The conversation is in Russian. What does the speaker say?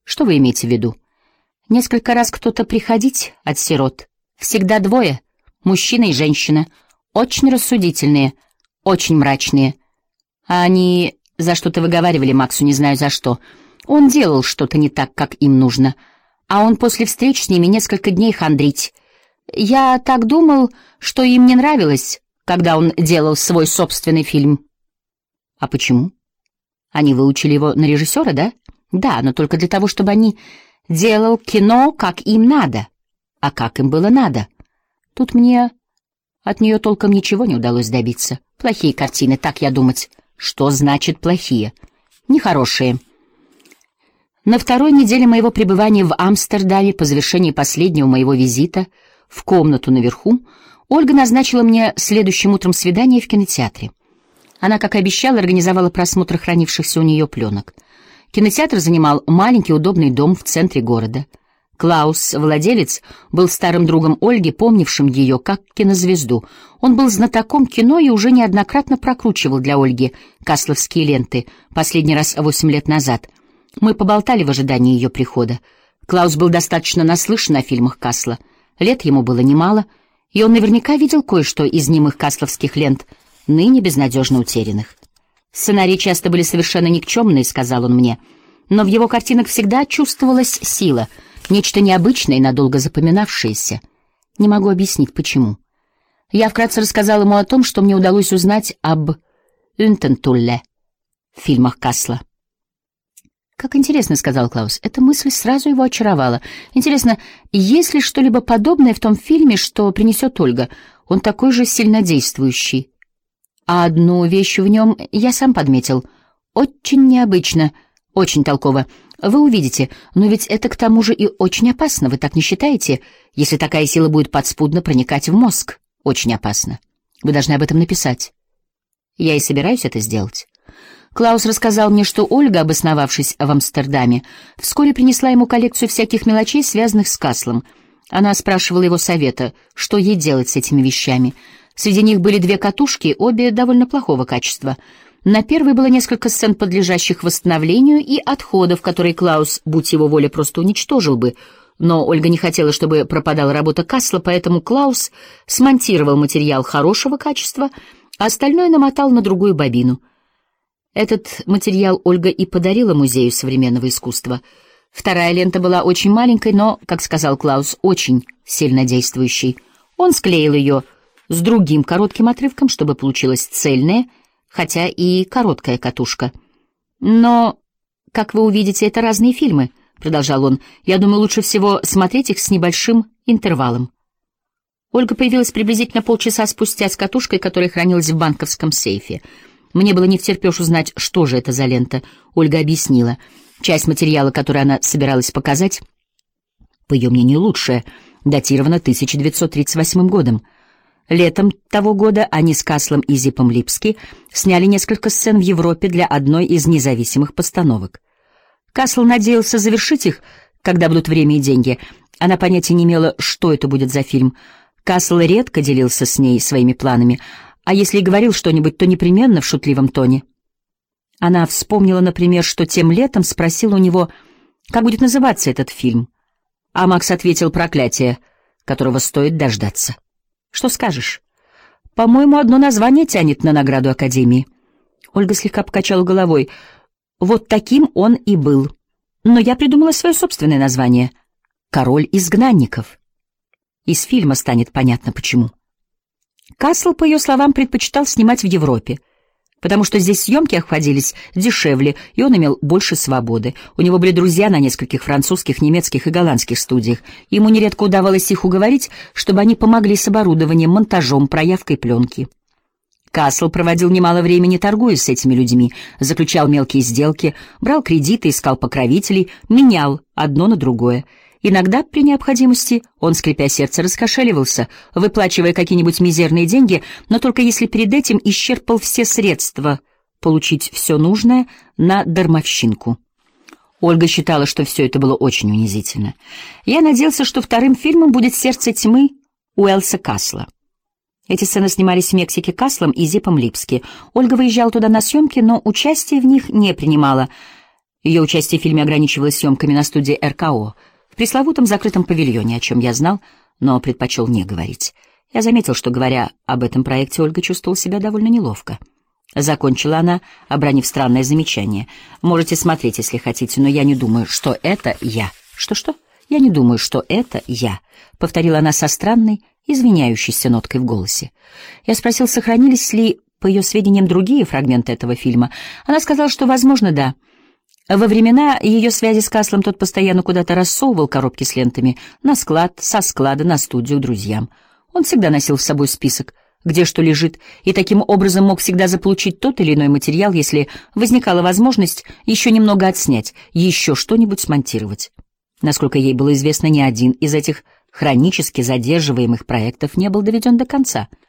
Что вы имеете в виду? Несколько раз кто-то приходить от сирот. Всегда двое, мужчина и женщина. Очень рассудительные, очень мрачные. А они за что-то выговаривали Максу, не знаю за что. Он делал что-то не так, как им нужно. А он после встреч с ними несколько дней хандрить. Я так думал, что им не нравилось, когда он делал свой собственный фильм. А почему? Они выучили его на режиссера, да? Да, но только для того, чтобы они делал кино, как им надо. А как им было надо? Тут мне от нее толком ничего не удалось добиться. Плохие картины, так я думать. Что значит плохие? Нехорошие. На второй неделе моего пребывания в Амстердаме, по завершении последнего моего визита в комнату наверху, Ольга назначила мне следующим утром свидание в кинотеатре. Она, как и обещала, организовала просмотр хранившихся у нее пленок. Кинотеатр занимал маленький удобный дом в центре города. Клаус, владелец, был старым другом Ольги, помнившим ее как кинозвезду. Он был знатоком кино и уже неоднократно прокручивал для Ольги касловские ленты, последний раз 8 лет назад. Мы поболтали в ожидании ее прихода. Клаус был достаточно наслышан о фильмах Касла. Лет ему было немало, и он наверняка видел кое-что из немых касловских лент, ныне безнадежно утерянных. «Сценарии часто были совершенно никчемные», — сказал он мне, «но в его картинах всегда чувствовалась сила, нечто необычное и надолго запоминавшееся. Не могу объяснить, почему». Я вкратце рассказал ему о том, что мне удалось узнать об Унтентулле в фильмах Касла. «Как интересно», — сказал Клаус, — эта мысль сразу его очаровала. «Интересно, есть ли что-либо подобное в том фильме, что принесет Ольга? Он такой же сильнодействующий. А одну вещь в нем я сам подметил. Очень необычно, очень толково. Вы увидите, но ведь это к тому же и очень опасно, вы так не считаете? Если такая сила будет подспудно проникать в мозг, очень опасно. Вы должны об этом написать». Я и собираюсь это сделать. Клаус рассказал мне, что Ольга, обосновавшись в Амстердаме, вскоре принесла ему коллекцию всяких мелочей, связанных с Каслом. Она спрашивала его совета, что ей делать с этими вещами. Среди них были 2 катушки, обе довольно плохого качества. На первой было несколько сцен, подлежащих восстановлению, и отходов, которые Клаус, будь его воля, просто уничтожил бы. Но Ольга не хотела, чтобы пропадала работа Касла, поэтому Клаус смонтировал материал хорошего качества, а остальное намотал на другую бобину. Этот материал Ольга и подарила Музею современного искусства. Вторая лента была очень маленькой, но, как сказал Клаус, очень сильнодействующей. Он склеил ее с другим коротким отрывком, чтобы получилась цельная, хотя и короткая катушка. «Но, как вы увидите, это разные фильмы», — продолжал он. «Я думаю, лучше всего смотреть их с небольшим интервалом». Ольга появилась приблизительно полчаса спустя с катушкой, которая хранилась в банковском сейфе. Мне было невтерпеж узнать, что же это за лента. Ольга объяснила. Часть материала, который она собиралась показать, по ее мнению, лучшая, датирована 1938 годом. Летом того года они с Каслом и Зиппом Липски сняли несколько сцен в Европе для одной из независимых постановок. Касл надеялся завершить их, когда будут время и деньги. Она понятия не имела, что это будет за фильм. Касл редко делился с ней своими планами, а если и говорил что-нибудь, то непременно в шутливом тоне. Она вспомнила, например, что тем летом спросила у него, как будет называться этот фильм. А Макс ответил: «Проклятие, которого стоит дождаться». «Что скажешь?» «По-моему, одно название тянет на награду Академии». Ольга слегка покачала головой. «Вот таким он и был. Но я придумала свое собственное название — «Король изгнанников». Из фильма станет понятно, почему. Касл, по ее словам, предпочитал снимать в Европе, потому что здесь съемки обходились дешевле, и он имел больше свободы. У него были друзья на нескольких французских, немецких и голландских студиях. Ему нередко удавалось их уговорить, чтобы они помогли с оборудованием, монтажом, проявкой пленки. Касл проводил немало времени, торгуясь с этими людьми, заключал мелкие сделки, брал кредиты, искал покровителей, менял одно на другое. Иногда, при необходимости, он, скрипя сердце, раскошеливался, выплачивая какие-нибудь мизерные деньги, но только если перед этим исчерпал все средства получить все нужное на дармовщинку. Ольга считала, что все это было очень унизительно. Я надеялся, что вторым фильмом будет «Сердце тьмы» Уэлса Касла. Эти сцены снимались в Мексике Каслом и Зиппом Липски. Ольга выезжала туда на съемки, но участие в них не принимала. Ее участие в фильме ограничивалось съемками на студии РКО, в пресловутом закрытом павильоне, о чем я знал, но предпочел не говорить. Я заметил, что, говоря об этом проекте, Ольга чувствовала себя довольно неловко. Закончила она, обронив странное замечание. «Можете смотреть, если хотите, но я не думаю, что это я». «Что-что? Я не думаю, что это я», — повторила она со странной, извиняющейся ноткой в голосе. Я спросил, сохранились ли, по ее сведениям, другие фрагменты этого фильма. Она сказала, что, возможно, да. Во времена ее связи с Каслом тот постоянно куда-то рассовывал коробки с лентами на склад, со склада на студию к друзьям. Он всегда носил с собой список, где что лежит, и таким образом мог всегда заполучить тот или иной материал, если возникала возможность еще немного отснять, еще что-нибудь смонтировать. Насколько ей было известно, ни один из этих хронически задерживаемых проектов не был доведен до конца —